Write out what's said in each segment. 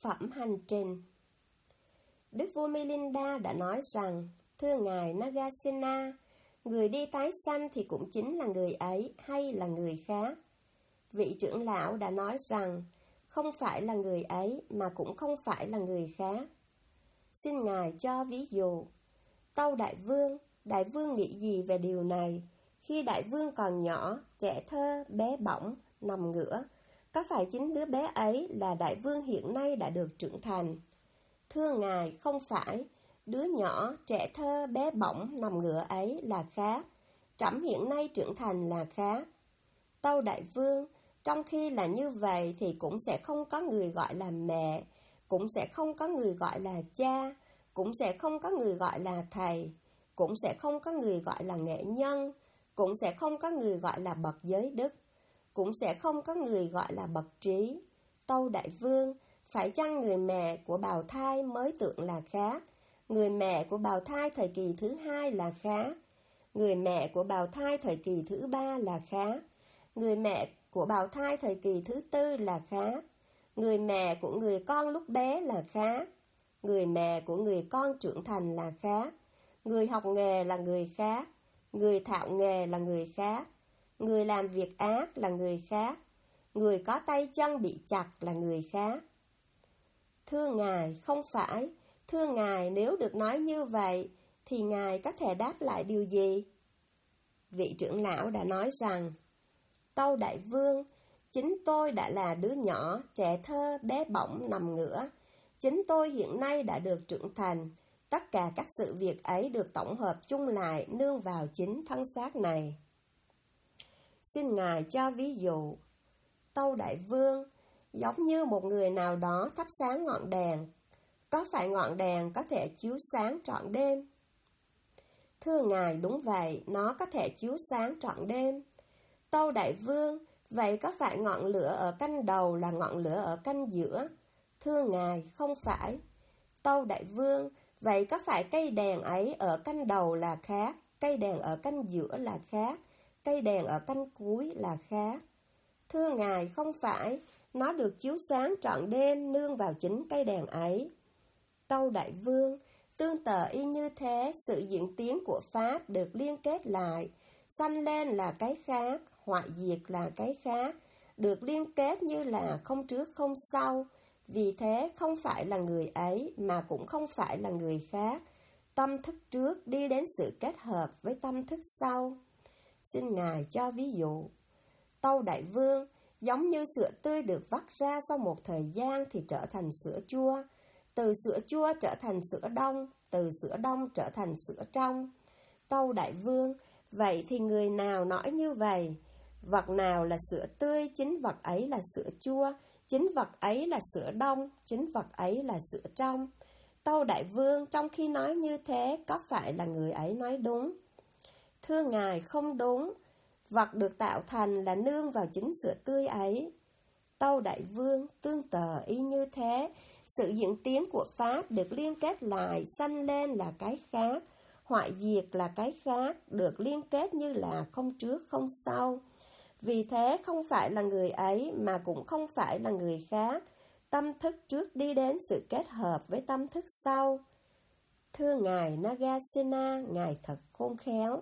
phẩm hành trình. Đức vua Milinda đã nói rằng, thưa ngài Nagasena, người đi tái sanh thì cũng chính là người ấy hay là người khác? Vị trưởng lão đã nói rằng, không phải là người ấy mà cũng không phải là người khác. Xin ngài cho ví dụ. Tâu đại vương nghĩ gì về điều này? Khi đại vương còn nhỏ, trẻ thơ, bé bỏng, nằm ngửa, có phải chính đứa bé ấy là đại vương hiện nay đã được trưởng thành? Thưa ngài, không phải. Đứa nhỏ, trẻ thơ, bé bỏng, nằm ngửa ấy là khác. Trẫm hiện nay trưởng thành là khác. Tâu đại vương, trong khi là như vậy thì cũng sẽ không có người gọi là mẹ, cũng sẽ không có người gọi là cha, cũng sẽ không có người gọi là thầy, cũng sẽ không có người gọi là nghệ nhân, cũng sẽ không có người gọi là bậc giới đức, cũng sẽ không có người gọi là bậc trí. Tâu đại vương, phải chăng người mẹ của bào thai mới tượng là khác? Người mẹ của bào thai thời kỳ thứ hai là khác. Người mẹ của bào thai thời kỳ thứ ba là khác. Người mẹ của bào thai thời kỳ thứ tư là khác. Người mẹ của người con lúc bé là khác. Người mẹ của người con trưởng thành là khác. Người học nghề là người khác. Người thạo nghề là người khác. Người làm việc ác là người khác. Người có tay chân bị chặt là người khác. Thưa ngài, không phải. Thưa ngài, nếu được nói như vậy, thì ngài có thể đáp lại điều gì? Vị trưởng lão đã nói rằng, tâu đại vương, chính tôi đã là đứa nhỏ, trẻ thơ, bé bỏng, nằm ngửa. Chính tôi hiện nay đã được trưởng thành. Tất cả các sự việc ấy được tổng hợp chung lại nương vào chính thân xác này. Xin ngài cho ví dụ. Tâu đại vương, giống như một người nào đó thắp sáng ngọn đèn, có phải ngọn đèn có thể chiếu sáng trọn đêm? Thưa ngài, đúng vậy, nó có thể chiếu sáng trọn đêm. Tâu đại vương, vậy có phải ngọn lửa ở canh đầu là ngọn lửa ở canh giữa? Thưa ngài, không phải. Tâu đại vương, vậy có phải cây đèn ấy ở canh đầu là khác, cây đèn ở canh giữa là khác, cây đèn ở canh cuối là khác? Thưa ngài, không phải, nó được chiếu sáng trọn đêm nương vào chính cây đèn ấy. Tâu đại vương, tương tự y như thế, sự diễn tiến của Pháp được liên kết lại, sanh lên là cái khác, hoại diệt là cái khác, được liên kết như là không trước không sau. Vì thế không phải là người ấy mà cũng không phải là người khác. Tâm thức trước đi đến sự kết hợp với tâm thức sau. Xin ngài cho ví dụ. Tâu đại vương, giống như sữa tươi được vắt ra sau một thời gian thì trở thành sữa chua, từ sữa chua trở thành sữa đông, từ sữa đông trở thành sữa trong. Tâu đại vương, vậy thì người nào nói như vậy? Vật nào là sữa tươi, chính vật ấy là sữa chua, chính vật ấy là sữa đông, chính vật ấy là sữa trong. Tâu đại vương, trong khi nói như thế, có phải là người ấy nói đúng? Thưa ngài, không đúng. Vật được tạo thành là nương vào chính sữa tươi ấy. Tâu đại vương, tương tự y như thế, sự diễn tiến của Pháp được liên kết lại, sanh lên là cái khác, hoại diệt là cái khác, được liên kết như là không trước không sau. Vì thế không phải là người ấy mà cũng không phải là người khác. Tâm thức trước đi đến sự kết hợp với tâm thức sau. Thưa ngài Nagasena, ngài thật khôn khéo.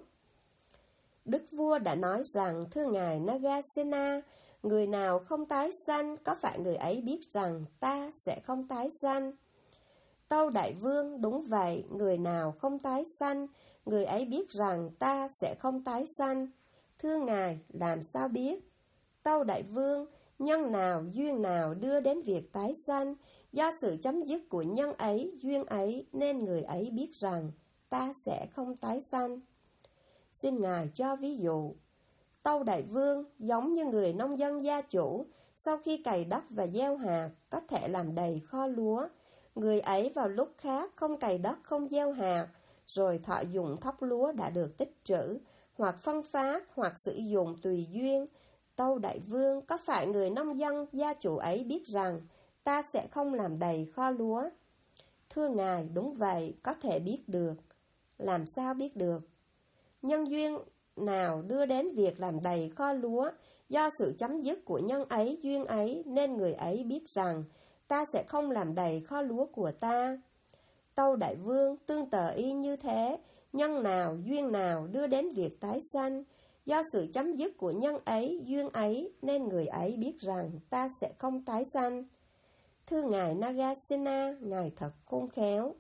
Đức vua đã nói rằng, thưa ngài Nagasena, người nào không tái sanh, có phải người ấy biết rằng ta sẽ không tái sanh? Tâu đại vương, đúng vậy, người nào không tái sanh, người ấy biết rằng ta sẽ không tái sanh. Thưa ngài, làm sao biết? Tâu đại vương, nhân nào, duyên nào đưa đến việc tái sanh, do sự chấm dứt của nhân ấy, duyên ấy, nên người ấy biết rằng ta sẽ không tái sanh. Xin ngài cho ví dụ. Tâu đại vương, giống như người nông dân gia chủ, sau khi cày đất và gieo hạt, có thể làm đầy kho lúa. Người ấy vào lúc khác không cày đất không gieo hạt, rồi thọ dụng thóc lúa đã được tích trữ, hoặc phân phát, hoặc sử dụng tùy duyên. Tâu đại vương, có phải người nông dân gia chủ ấy biết rằng ta sẽ không làm đầy kho lúa? Thưa ngài, đúng vậy, có thể biết được. Làm sao biết được? Nhân duyên nào đưa đến việc làm đầy kho lúa, do sự chấm dứt của nhân ấy, duyên ấy, nên người ấy biết rằng ta sẽ không làm đầy kho lúa của ta. Tâu Đại Vương tương tự y như thế, nhân nào, duyên nào đưa đến việc tái sanh. Do sự chấm dứt của nhân ấy, duyên ấy, nên người ấy biết rằng ta sẽ không tái sanh. Thưa Ngài Nagasena, Ngài thật khôn khéo.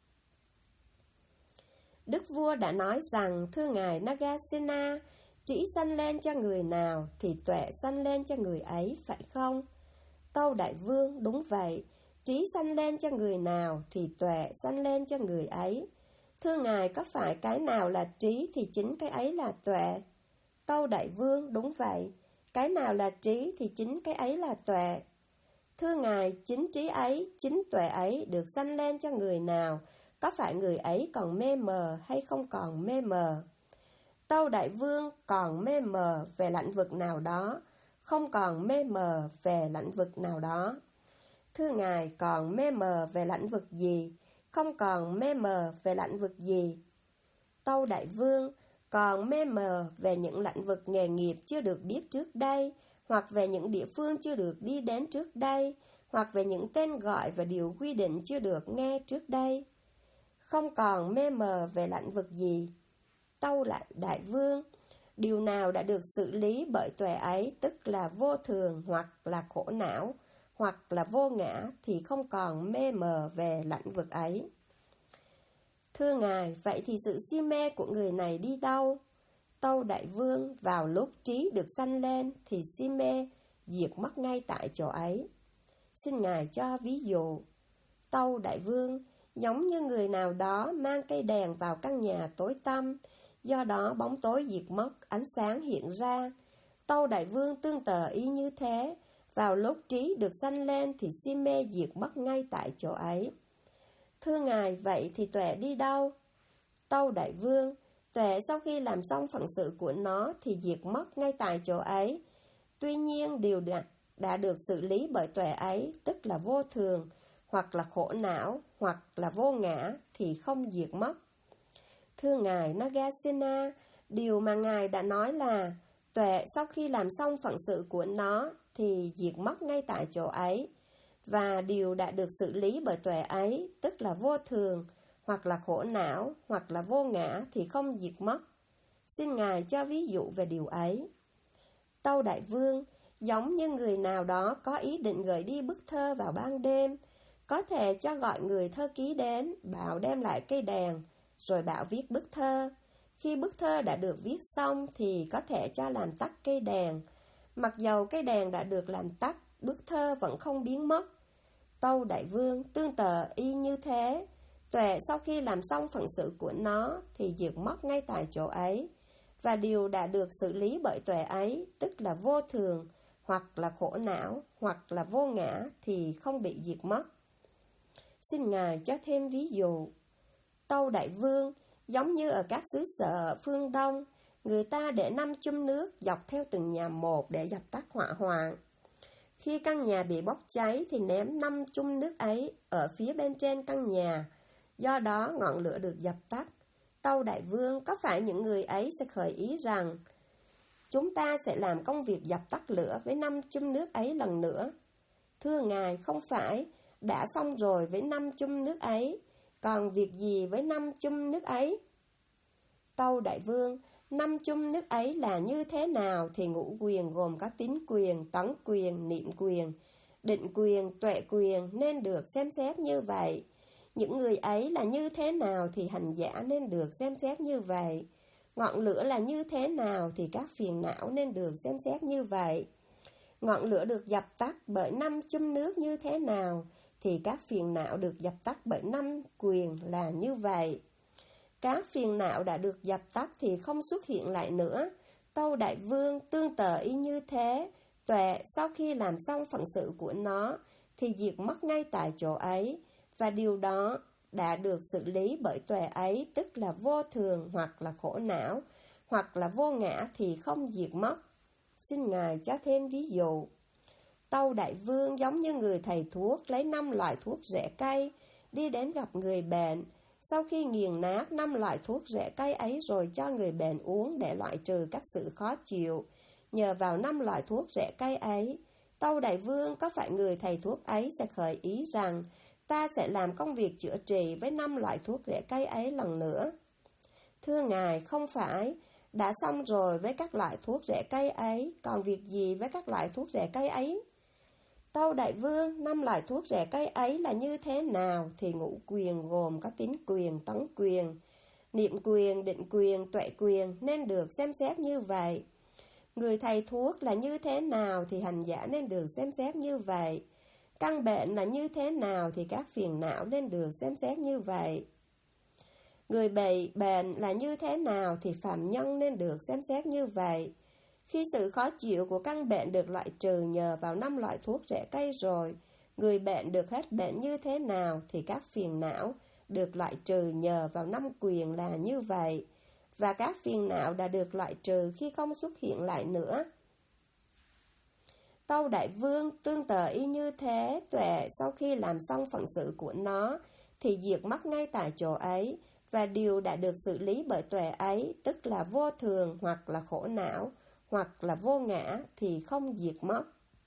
Đức vua đã nói rằng, thưa Ngài Nagasena, trí sanh lên cho người nào thì tuệ sanh lên cho người ấy, phải không? Tâu Đại Vương, đúng vậy. Trí sanh lên cho người nào thì tuệ sanh lên cho người ấy. Thưa Ngài, có phải cái nào là trí thì chính cái ấy là tuệ? Tâu Đại Vương, đúng vậy. Cái nào là trí thì chính cái ấy là tuệ. Thưa Ngài, chính trí ấy, chính tuệ ấy được sanh lên cho người nào? Có phải người ấy còn mê mờ hay không còn mê mờ? Tâu Đại Vương, còn mê mờ về lãnh vực nào đó, không còn mê mờ về lãnh vực nào đó. Thưa Ngài, còn mê mờ về lãnh vực gì? Không còn mê mờ về lãnh vực gì? Tâu Đại Vương, còn mê mờ về những lãnh vực nghề nghiệp chưa được biết trước đây, hoặc về những địa phương chưa được đi đến trước đây, hoặc về những tên gọi và điều quy định chưa được nghe trước đây. Không còn mê mờ về lãnh vực gì? Tâu lại Đại Vương, điều nào đã được xử lý bởi tuệ ấy, tức là vô thường hoặc là khổ não, hoặc là vô ngã, thì không còn mê mờ về lãnh vực ấy. Thưa Ngài, vậy thì sự si mê của người này đi đâu? Tâu Đại Vương, vào lúc trí được sanh lên thì si mê diệt mất ngay tại chỗ ấy. Xin Ngài cho ví dụ. Tâu Đại Vương, giống như người nào đó mang cây đèn vào căn nhà tối tăm, do đó bóng tối diệt mất, ánh sáng hiện ra. Tâu Đại Vương tương tự y như thế, vào lúc trí được sanh lên thì si mê diệt mất ngay tại chỗ ấy. Thưa Ngài, vậy thì tuệ đi đâu? Tâu Đại Vương, tuệ sau khi làm xong phận sự của nó thì diệt mất ngay tại chỗ ấy. Tuy nhiên điều đã được xử lý bởi tuệ ấy, tức là vô thường, hoặc là khổ não, hoặc là vô ngã, thì không diệt mất. Thưa Ngài Nagasena, điều mà Ngài đã nói là tuệ sau khi làm xong phận sự của nó thì diệt mất ngay tại chỗ ấy. Và điều đã được xử lý bởi tuệ ấy, tức là vô thường, hoặc là khổ não, hoặc là vô ngã, thì không diệt mất. Xin Ngài cho ví dụ về điều ấy. Tâu Đại Vương, giống như người nào đó có ý định gửi đi bức thơ vào ban đêm, có thể cho gọi người thơ ký đến, bảo đem lại cây đèn, rồi bảo viết bức thơ. Khi bức thơ đã được viết xong thì có thể cho làm tắt cây đèn. Mặc dầu cây đèn đã được làm tắt, bức thơ vẫn không biến mất. Tâu Đại Vương, tương tự y như thế. Tuệ sau khi làm xong phận sự của nó thì diệt mất ngay tại chỗ ấy. Và điều đã được xử lý bởi tuệ ấy, tức là vô thường, hoặc là khổ não, hoặc là vô ngã, thì không bị diệt mất. Xin Ngài cho thêm ví dụ. Tâu Đại Vương, giống như ở các xứ sở phương Đông, người ta để 5 chum nước dọc theo từng nhà một để dập tắt hỏa hoạn. Khi căn nhà bị bốc cháy thì ném 5 chum nước ấy ở phía bên trên căn nhà, do đó ngọn lửa được dập tắt. Tâu Đại Vương, có phải những người ấy sẽ khởi ý rằng chúng ta sẽ làm công việc dập tắt lửa với 5 chum nước ấy lần nữa? Thưa Ngài, không phải, đã xong rồi với 5 chum nước ấy, còn việc gì với 5 chum nước ấy? Tâu Đại Vương, 5 chum nước ấy là như thế nào thì ngũ quyền gồm có tín quyền, tấn quyền, niệm quyền, định quyền, tuệ quyền nên được xem xét như vậy. Những người ấy là như thế nào thì hành giả nên được xem xét như vậy. Ngọn lửa là như thế nào thì các phiền não nên được xem xét như vậy. Ngọn lửa được dập tắt bởi 5 chum nước như thế nào thì các phiền não được dập tắt bởi 5 quyền là như vậy. Các phiền não đã được dập tắt thì không xuất hiện lại nữa. Tâu Đại Vương, tương tự y như thế. Tuệ sau khi làm xong phận sự của nó thì diệt mất ngay tại chỗ ấy. Và điều đó đã được xử lý bởi tuệ ấy, tức là vô thường hoặc là khổ não, hoặc là vô ngã thì không diệt mất. Xin Ngài cho thêm ví dụ. Tâu Đại Vương, giống như người thầy thuốc lấy 5 loại thuốc rễ cây, đi đến gặp người bệnh. Sau khi nghiền nát 5 loại thuốc rễ cây ấy rồi cho người bệnh uống để loại trừ các sự khó chịu. Nhờ vào 5 loại thuốc rễ cây ấy, Tâu đại vương, có phải người thầy thuốc ấy sẽ khởi ý rằng ta sẽ làm công việc chữa trị với 5 loại thuốc rễ cây ấy lần nữa? Thưa ngài, không phải, đã xong rồi với các loại thuốc rễ cây ấy, còn việc gì với các loại thuốc rễ cây ấy? Tâu đại vương, 5 loại thuốc rễ cây ấy là như thế nào? Thì ngũ quyền gồm có tín quyền, tấn quyền, niệm quyền, định quyền, tuệ quyền nên được xem xét như vậy. Người thầy thuốc là như thế nào thì hành giả nên được xem xét như vậy. Căn bệnh là như thế nào thì các phiền não nên được xem xét như vậy. Người bị bệnh là như thế nào thì phạm nhân nên được xem xét như vậy. Khi sự khó chịu của căn bệnh được loại trừ nhờ vào 5 loại thuốc rễ cây rồi, người bệnh được hết bệnh như thế nào thì các phiền não được loại trừ nhờ vào 5 quyền là như vậy. Và các phiền não đã được loại trừ khi không xuất hiện lại nữa. Tâu đại vương, tương tự y như thế, tuệ sau khi làm xong phận sự của nó thì diệt mất ngay tại chỗ ấy, và điều đã được xử lý bởi tuệ ấy, tức là vô thường hoặc là khổ não, hoặc là vô ngã thì không diệt mất.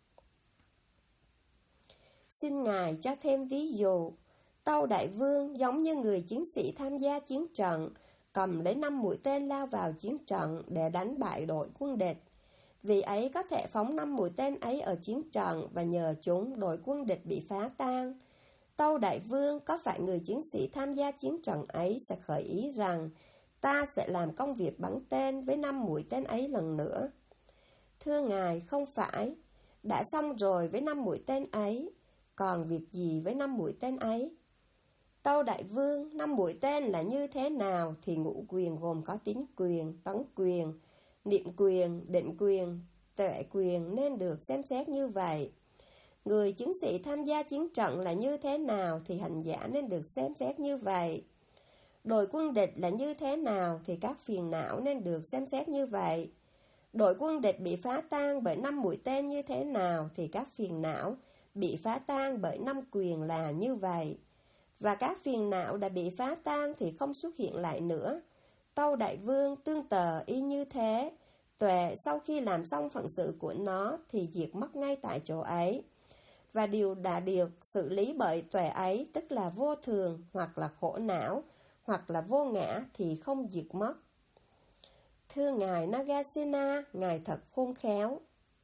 Xin ngài cho thêm ví dụ. Tâu đại vương giống như người chiến sĩ tham gia chiến trận, cầm lấy 5 mũi tên lao vào chiến trận để đánh bại đội quân địch. Vì ấy có thể phóng 5 mũi tên ấy ở chiến trận, và nhờ chúng đội quân địch bị phá tan. Tâu đại vương, có phải người chiến sĩ tham gia chiến trận ấy sẽ khởi ý rằng ta sẽ làm công việc bắn tên với 5 mũi tên ấy lần nữa? Thưa ngài, không phải, đã xong rồi với 5 mũi tên ấy, còn việc gì với 5 mũi tên ấy? Tâu đại vương, 5 mũi tên là như thế nào thì ngũ quyền gồm có tín quyền, tấn quyền, niệm quyền, định quyền, tuệ quyền nên được xem xét như vậy. Người chiến sĩ tham gia chiến trận là như thế nào thì hành giả nên được xem xét như vậy. Đội quân địch là như thế nào thì các phiền não nên được xem xét như vậy. Đội quân địch bị phá tan bởi 5 mũi tên như thế nào thì các phiền não bị phá tan bởi 5 quyền là như vậy. Và các phiền não đã bị phá tan thì không xuất hiện lại nữa. Tâu đại vương, tương tự y như thế, tuệ sau khi làm xong phận sự của nó thì diệt mất ngay tại chỗ ấy. Và điều đã được xử lý bởi tuệ ấy, tức là vô thường, hoặc là khổ não, hoặc là vô ngã thì không diệt mất. Thưa ngài Nagasena, ngài thật khôn khéo.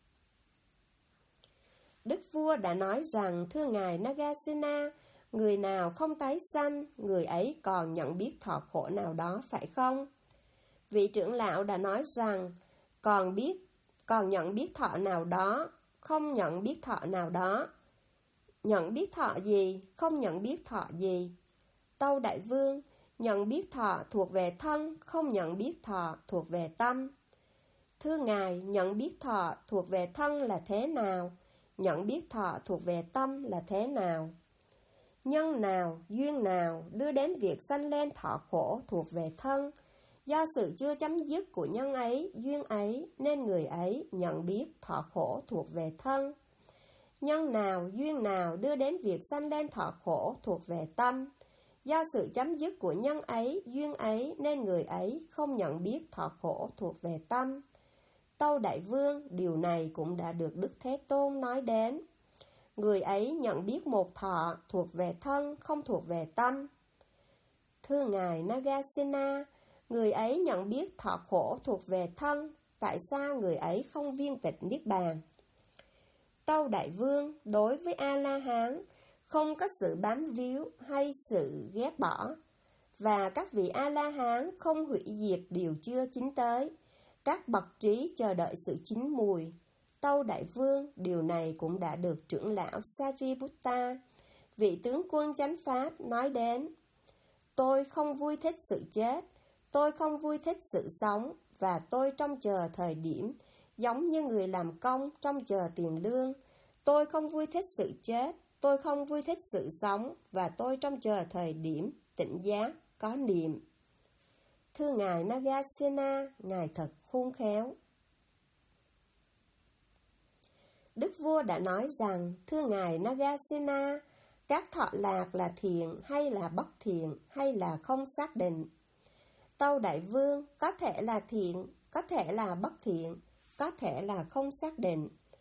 Đức vua đã nói rằng, thưa ngài Nagasena, người nào không tái sanh, người ấy còn nhận biết thọ khổ nào đó, phải không? Vị trưởng lão đã nói rằng, còn nhận biết thọ nào đó, không nhận biết thọ nào đó. Nhận biết thọ gì, không nhận biết thọ gì? Tâu đại vương, nhận biết thọ thuộc về thân, không nhận biết thọ thuộc về tâm. Thưa ngài, nhận biết thọ thuộc về thân là thế nào? Nhận biết thọ thuộc về tâm là thế nào? Nhân nào, duyên nào đưa đến việc sanh lên thọ khổ thuộc về thân? Do sự chưa chấm dứt của nhân ấy, duyên ấy, nên người ấy nhận biết thọ khổ thuộc về thân. Nhân nào, duyên nào đưa đến việc sanh lên thọ khổ thuộc về tâm? Do sự chấm dứt của nhân ấy, duyên ấy, nên người ấy không nhận biết thọ khổ thuộc về tâm. Tâu đại vương, điều này cũng đã được Đức Thế Tôn nói đến. Người ấy nhận biết một thọ thuộc về thân, không thuộc về tâm. Thưa ngài Nagasena, người ấy nhận biết thọ khổ thuộc về thân, tại sao người ấy không viên tịch niết bàn? Tâu đại vương, đối với A-la-hán, không có sự bám víu hay sự ghét bỏ, và các vị A-la-hán không hủy diệt điều chưa chín tới. Các bậc trí chờ đợi sự chín mùi. Tâu đại vương, điều này cũng đã được trưởng lão Sariputta, vị tướng quân chánh pháp, nói đến. Tôi không vui thích sự chết, tôi không vui thích sự sống, và tôi trông chờ thời điểm, giống như người làm công trông chờ tiền lương. Tôi không vui thích sự chết, tôi không vui thích sự sống, và tôi trông chờ thời điểm, tỉnh giác, có niệm. Thưa ngài Nagasena, ngài thật khôn khéo. Đức vua đã nói rằng, thưa ngài Nagasena, các thọ lạc là thiện hay là bất thiện hay là không xác định? Tâu đại vương, có thể là thiện, có thể là bất thiện, có thể là không xác định.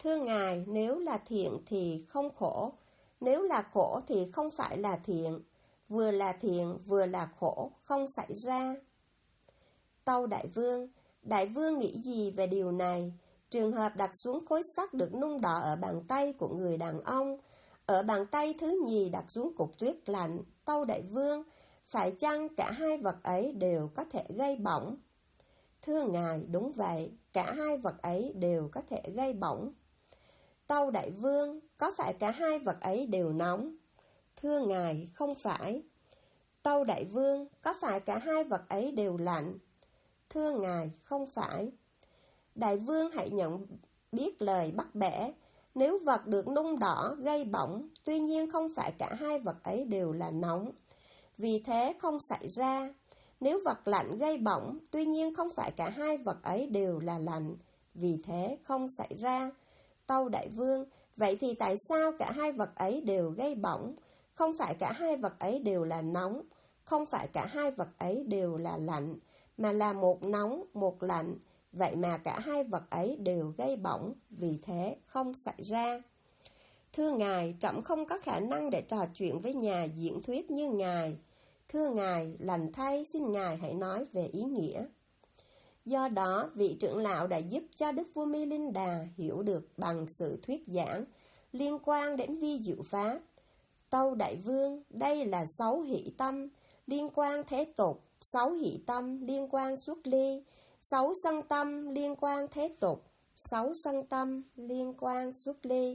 Thưa Ngài, nếu là thiện thì không khổ, nếu là khổ thì không phải là thiện, vừa là thiện vừa là khổ, không xảy ra. Tâu Đại vương nghĩ gì về điều này? Trường hợp đặt xuống khối sắt được nung đỏ ở bàn tay của người đàn ông, ở bàn tay thứ nhì đặt xuống cục tuyết lạnh, tâu Đại vương, phải chăng cả hai vật ấy đều có thể gây bỏng? Thưa Ngài, đúng vậy, cả hai vật ấy đều có thể gây bỏng. Tâu Đại vương, có phải cả hai vật ấy đều nóng? Thưa Ngài, không phải. Tâu Đại vương, có phải cả hai vật ấy đều lạnh? Thưa Ngài, không phải. Đại vương hãy nhận biết lời bắt bẻ. Nếu vật được nung đỏ gây bỏng, tuy nhiên không phải cả hai vật ấy đều là nóng, vì thế không xảy ra. Nếu vật lạnh gây bỏng, tuy nhiên không phải cả hai vật ấy đều là lạnh, vì thế không xảy ra. Tâu Đại vương, vậy thì tại sao cả hai vật ấy đều gây bỏng? Không phải cả hai vật ấy đều là nóng, không phải cả hai vật ấy đều là lạnh, mà là một nóng, một lạnh. Vậy mà cả hai vật ấy đều gây bỏng, vì thế không xảy ra. Thưa Ngài, trẫm không có khả năng để trò chuyện với nhà diễn thuyết như Ngài. Thưa Ngài, lành thay, xin Ngài hãy nói về ý nghĩa. Do đó, vị trưởng lão đã giúp cho Đức Vua Milinda hiểu được bằng sự thuyết giảng liên quan đến vi diệu pháp. Tâu Đại vương, đây là 6 hỷ tâm liên quan thế tục, 6 hỷ tâm liên quan xuất ly, 6 sân tâm liên quan thế tục, 6 sân tâm liên quan xuất ly,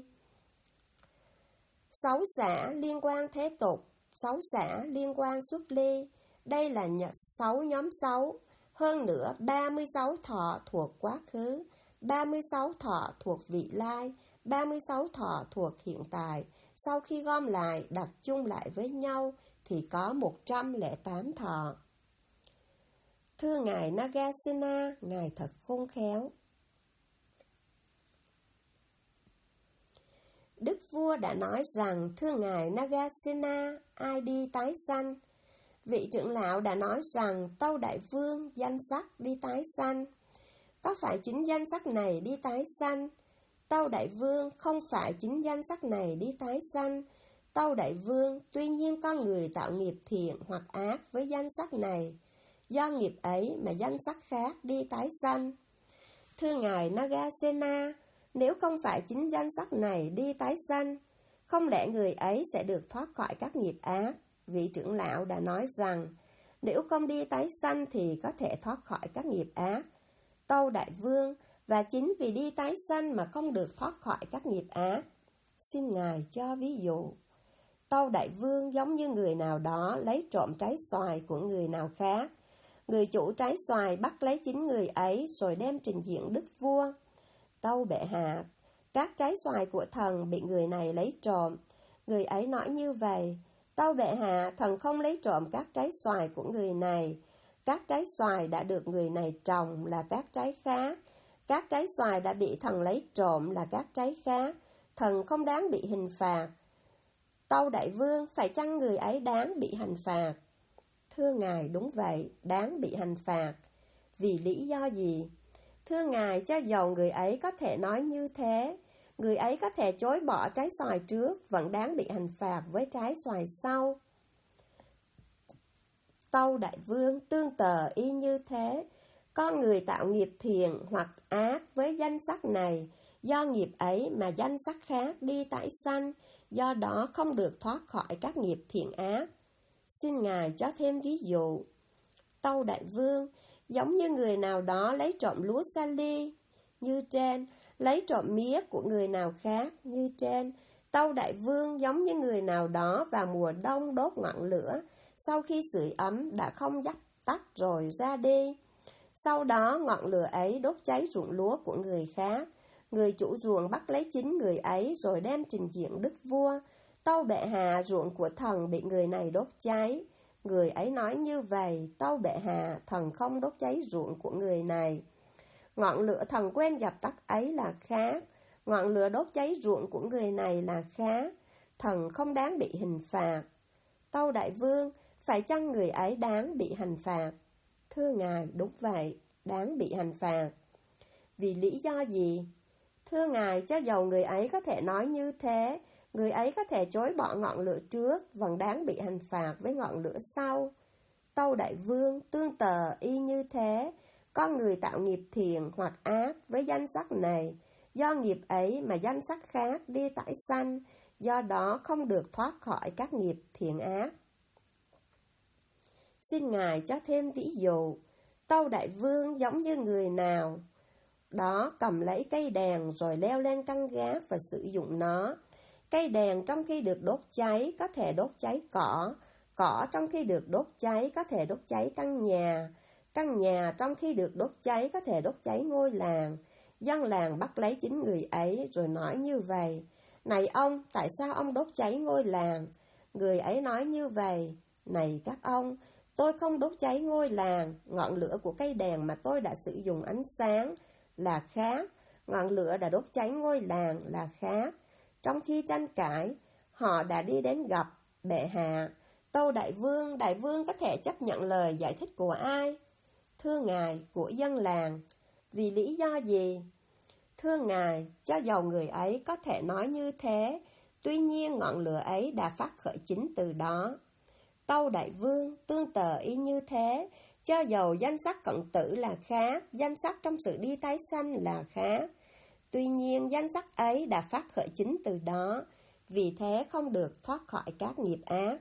6 xả liên quan thế tục, 6 xả liên quan xuất ly. Đây là 6 nhóm 6. Hơn nữa 36 thọ thuộc quá khứ, 36 thọ thuộc vị lai, 36 thọ thuộc hiện tại. Sau khi gom lại, đặt chung lại với nhau thì có 108 thọ. Thưa Ngài Nagasena, Ngài thật khôn khéo. Đức vua đã nói rằng, thưa Ngài Nagasena, ai đi tái sanh? Vị trưởng lão đã nói rằng, tâu Đại vương, danh sắc đi tái sanh. Có phải chính danh sắc này đi tái sanh? Tâu Đại vương, không phải chính danh sắc này đi tái sanh. Tâu Đại vương, tuy nhiên con người tạo nghiệp thiện hoặc ác với danh sắc này, do nghiệp ấy mà danh sắc khác đi tái sanh. Thưa Ngài Nagasena, nếu không phải chính danh sắc này đi tái sanh, không lẽ người ấy sẽ được thoát khỏi các nghiệp ác? Vị trưởng lão đã nói rằng, nếu không đi tái sanh thì có thể thoát khỏi các nghiệp ác. Tâu Đại vương, và chính vì đi tái sanh mà không được thoát khỏi các nghiệp ác. Xin Ngài cho ví dụ. Tâu Đại vương, giống như người nào đó lấy trộm trái xoài của người nào khác. Người chủ trái xoài bắt lấy chính người ấy rồi đem trình diện đức vua. Tâu bệ hạ, các trái xoài của thần bị người này lấy trộm. Người ấy nói như vậy, tâu bệ hạ, thần không lấy trộm các trái xoài của người này. Các trái xoài đã được người này trồng là các trái khác. Các trái xoài đã bị thần lấy trộm là các trái khác. Thần không đáng bị hình phạt. Tâu Đại vương, phải chăng người ấy đáng bị hành phạt? Thưa Ngài, đúng vậy, đáng bị hành phạt. Vì lý do gì? Thưa Ngài, cho dầu người ấy có thể nói như thế, người ấy có thể chối bỏ trái xoài trước, vẫn đáng bị hành phạt với trái xoài sau. Tâu Đại vương, tương tự y như thế, con người tạo nghiệp thiện hoặc ác với danh sắc này, do nghiệp ấy mà danh sắc khác đi tái sanh, do đó không được thoát khỏi các nghiệp thiện ác. Xin Ngài cho thêm ví dụ. Tâu Đại vương, giống như người nào đó lấy trộm lúa sa ly, như trên, lấy trộm mía của người nào khác, như trên. Tâu Đại vương, giống như người nào đó vào mùa đông đốt ngọn lửa, sau khi sưởi ấm đã không dập tắt rồi ra đi. Sau đó ngọn lửa ấy đốt cháy ruộng lúa của người khác. Người chủ ruộng bắt lấy chính người ấy rồi đem trình diện đức vua. Tâu bệ hạ, ruộng của thần bị người này đốt cháy. Người ấy nói như vậy, tâu bệ hạ, thần không đốt cháy ruộng của người này. Ngọn lửa thần quên dập tắt ấy là khác. Ngọn lửa đốt cháy ruộng của người này là khác. Thần không đáng bị hình phạt. Tâu Đại vương, phải chăng người ấy đáng bị hành phạt? Thưa Ngài, đúng vậy, đáng bị hành phạt. Vì lý do gì? Thưa Ngài, cho dầu người ấy có thể nói như thế, người ấy có thể chối bỏ ngọn lửa trước, vẫn đáng bị hành phạt với ngọn lửa sau. Tâu Đại Vương, tương tự y như thế, con người tạo nghiệp thiện hoặc ác với danh sắc này, do nghiệp ấy mà danh sắc khác đi tải sanh, do đó không được thoát khỏi các nghiệp thiện ác. Xin Ngài cho thêm ví dụ. Tâu Đại Vương giống như người nào đó cầm lấy cây đèn rồi leo lên căn gác và sử dụng nó. Cây đèn trong khi được đốt cháy có thể đốt cháy cỏ, cỏ trong khi được đốt cháy có thể đốt cháy căn nhà trong khi được đốt cháy có thể đốt cháy ngôi làng. Dân làng bắt lấy chính người ấy rồi nói như vậy: Này ông, tại sao ông đốt cháy ngôi làng? Người ấy nói như vậy: Này các ông, tôi không đốt cháy ngôi làng, ngọn lửa của cây đèn mà tôi đã sử dụng ánh sáng là khác, ngọn lửa đã đốt cháy ngôi làng là khác. Trong khi tranh cãi, họ đã đi đến gặp bệ hạ. Tâu Đại Vương có thể chấp nhận lời giải thích của ai? Thưa Ngài, của dân làng. Vì lý do gì? Thưa Ngài, cho dầu người ấy có thể nói như thế, tuy nhiên ngọn lửa ấy đã phát khởi chính từ đó. Tâu Đại Vương, tương tự y như thế, cho dầu danh sắc cận tử là khác, danh sắc trong sự đi tái sanh là khác. Tuy nhiên danh sắc ấy đã phát khởi chính từ đó, vì thế không được thoát khỏi các nghiệp ác.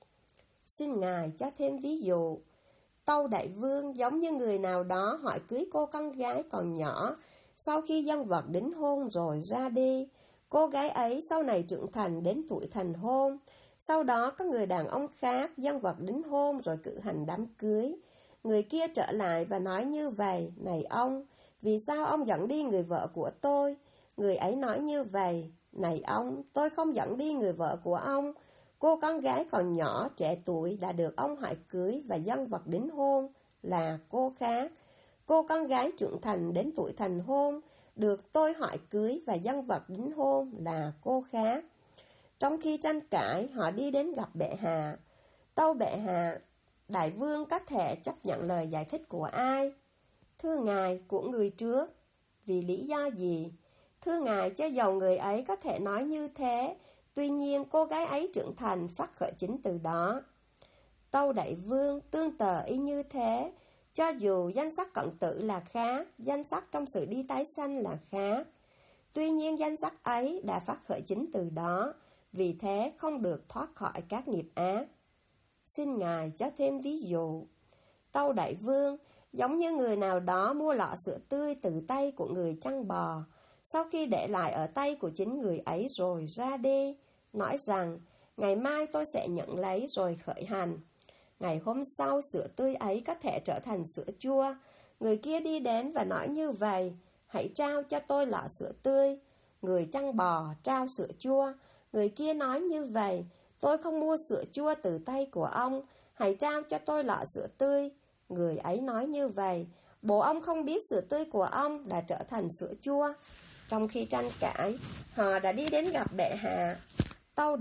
Xin Ngài cho thêm ví dụ. Tâu Đại Vương giống như người nào đó hỏi cưới cô con gái còn nhỏ, sau khi dân vật đính hôn rồi ra đi. Cô gái ấy sau này trưởng thành đến tuổi thành hôn. Sau đó có người đàn ông khác dân vật đính hôn rồi cử hành đám cưới. Người kia trở lại và nói như vậy: Này ông, vì sao ông dẫn đi người vợ của tôi? Người ấy nói như vậy: Này ông, tôi không dẫn đi người vợ của ông. Cô con gái còn nhỏ, trẻ tuổi đã được ông hỏi cưới và dân vật đính hôn là cô khác. Cô con gái trưởng thành đến tuổi thành hôn, được tôi hỏi cưới và dân vật đính hôn là cô khác. Trong khi tranh cãi, họ đi đến gặp bệ hạ. Tâu bệ hạ, Đại Vương có thể chấp nhận lời giải thích của ai? Thưa Ngài, của người trước. Vì lý do gì? Thưa Ngài, cho dầu người ấy có thể nói như thế, tuy nhiên cô gái ấy trưởng thành phát khởi chính từ đó. Tâu Đại Vương, tương tự y như thế, cho dù danh sắc cận tử là khác, danh sắc trong sự đi tái sanh là khác. Tuy nhiên danh sắc ấy đã phát khởi chính từ đó, vì thế không được thoát khỏi các nghiệp ác. Xin Ngài cho thêm ví dụ. Tâu Đại Vương, giống như người nào đó mua lọ sữa tươi từ tay của người chăn bò, sau khi để lại ở tay của chính người ấy rồi ra đi, nói rằng: Ngày mai tôi sẽ nhận lấy rồi khởi hành. Ngày hôm sau sữa tươi ấy có thể trở thành sữa chua. Người kia đi đến và nói như vậy: Hãy trao cho tôi lọ sữa tươi. Người chăn bò trao sữa chua. Người kia nói như vậy: Tôi không mua sữa chua từ tay của ông, hãy trao cho tôi lọ sữa tươi. Người ấy nói như vậy: Bộ ông không biết sữa tươi của ông đã trở thành sữa chua. Trong khi tranh cãi, họ đã đi đến gặp bệ hạ. Tâu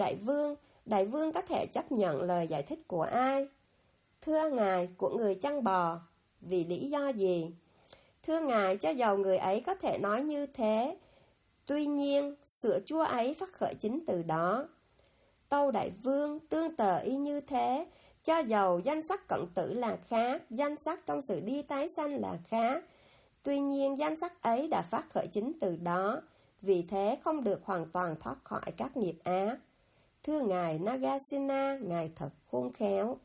Đại Vương có thể chấp nhận lời giải thích của ai? Thưa Ngài, của người chăn bò. Vì lý do gì? Thưa Ngài, cho dầu người ấy có thể nói như thế, tuy nhiên sữa chua ấy phát khởi chính từ đó. Tâu Đại Vương, tương tự y như thế, cho dầu danh sắc cận tử là khác, danh sắc trong sự đi tái sanh là khác. Tuy nhiên danh sắc ấy đã phát khởi chính từ đó, vì thế không được hoàn toàn thoát khỏi các nghiệp ác. Thưa Ngài Nagasena, Ngài thật khôn khéo.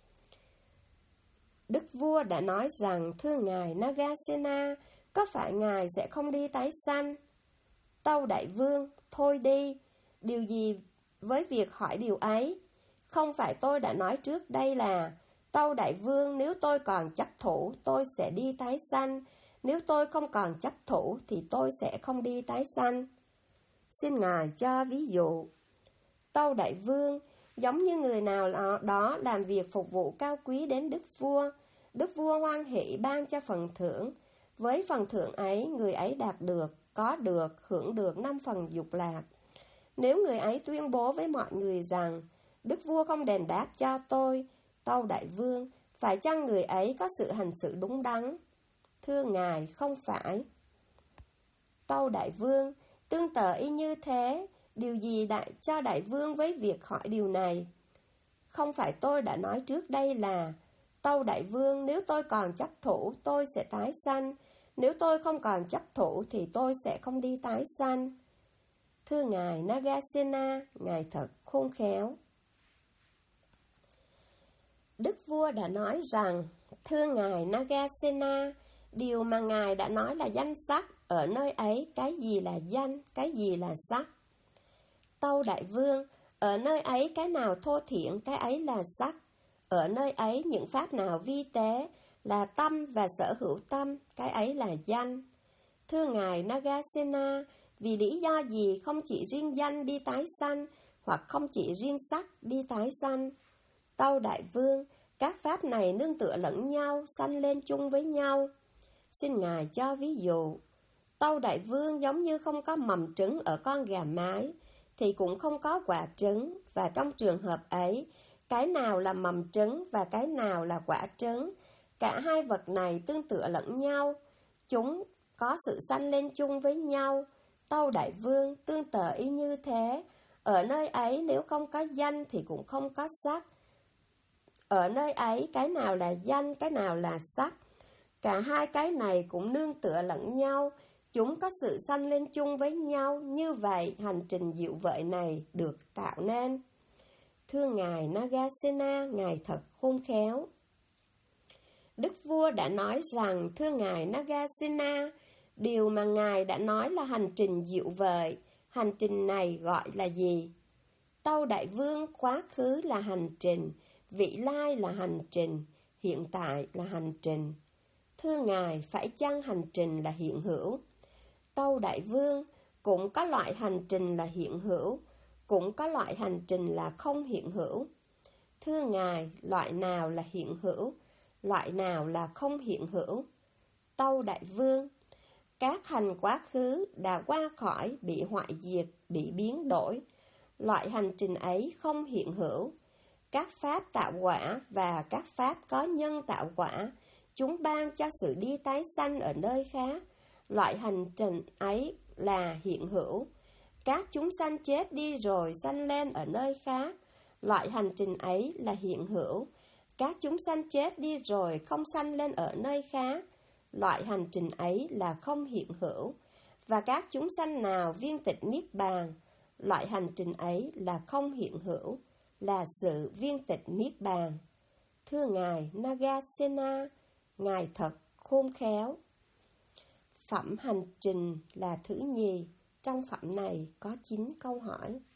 Đức vua đã nói rằng: Thưa Ngài Nagasena, có phải Ngài sẽ không đi tái sanh? Tâu Đại Vương, thôi đi, điều gì với việc hỏi điều ấy? Không phải tôi đã nói trước đây là: Tâu Đại Vương, nếu tôi còn chấp thủ, tôi sẽ đi tái sanh. Nếu tôi không còn chấp thủ, thì tôi sẽ không đi tái sanh. Xin Ngài cho ví dụ. Tâu Đại Vương, giống như người nào đó làm việc phục vụ cao quý đến Đức vua. Đức vua hoan hỷ ban cho phần thưởng. Với phần thưởng ấy, người ấy đạt được, có được, hưởng được 5 phần dục lạc. Nếu người ấy tuyên bố với mọi người rằng: Đức vua không đền đáp cho tôi, Tâu Đại Vương, phải chăng người ấy có sự hành xử đúng đắn? Thưa Ngài, không phải. Tâu Đại Vương, tương tự y như thế, điều gì cho Đại Vương với việc hỏi điều này? Không phải tôi đã nói trước đây là, Tâu Đại Vương, nếu tôi còn chấp thủ, tôi sẽ tái sanh, nếu tôi không còn chấp thủ thì tôi sẽ không đi tái sanh. Thưa Ngài Nagasena, Ngài thật khôn khéo. Đức vua đã nói rằng, thưa Ngài Nagasena, điều mà Ngài đã nói là danh sắc, ở nơi ấy cái gì là danh, cái gì là sắc? Tâu Đại Vương, ở nơi ấy cái nào thô thiển, cái ấy là sắc. Ở nơi ấy những pháp nào vi tế, là tâm và sở hữu tâm, cái ấy là danh. Thưa Ngài Nagasena, vì lý do gì không chỉ riêng danh đi tái sanh, hoặc không chỉ riêng sắc đi tái sanh? Tâu Đại Vương, các pháp này nương tựa lẫn nhau, sanh lên chung với nhau. Xin Ngài cho ví dụ. Tâu Đại Vương, giống như không có mầm trứng ở con gà mái, thì cũng không có quả trứng, và trong trường hợp ấy, cái nào là mầm trứng và cái nào là quả trứng? Cả hai vật này tương tự lẫn nhau, chúng có sự sanh lên chung với nhau. Tâu Đại Vương, tương tự y như thế, ở nơi ấy nếu không có danh thì cũng không có sắc. Ở nơi ấy cái nào là danh, cái nào là sắc? Cả hai cái này cũng nương tựa lẫn nhau, chúng có sự sanh lên chung với nhau, như vậy hành trình diệu vợi này được tạo nên. Thưa Ngài Nagasena, Ngài thật khôn khéo. Đức vua đã nói rằng, thưa Ngài Nagasena, điều mà Ngài đã nói là hành trình diệu vợi, hành trình này gọi là gì? Tâu Đại Vương, quá khứ là hành trình, vị lai là hành trình, hiện tại là hành trình. Thưa Ngài, phải chăng hành trình là hiện hữu? Tâu Đại Vương, cũng có loại hành trình là hiện hữu, cũng có loại hành trình là không hiện hữu. Thưa Ngài, loại nào là hiện hữu, loại nào là không hiện hữu? Tâu Đại Vương, các hành quá khứ đã qua khỏi, bị hoại diệt, bị biến đổi. Loại hành trình ấy không hiện hữu. Các pháp tạo quả và các pháp có nhân tạo quả, chúng ban cho sự đi tái sanh ở nơi khác. Loại hành trình ấy là hiện hữu. Các chúng sanh chết đi rồi sanh lên ở nơi khác. Loại hành trình ấy là hiện hữu. Các chúng sanh chết đi rồi không sanh lên ở nơi khác. Loại hành trình ấy là không hiện hữu. Và các chúng sanh nào viên tịch niết bàn, loại hành trình ấy là không hiện hữu, là sự viên tịch niết bàn. Thưa Ngài Nagasena, Ngài thật khôn khéo. Phẩm hành trình là thứ nhì. Trong phẩm này có 9 câu hỏi.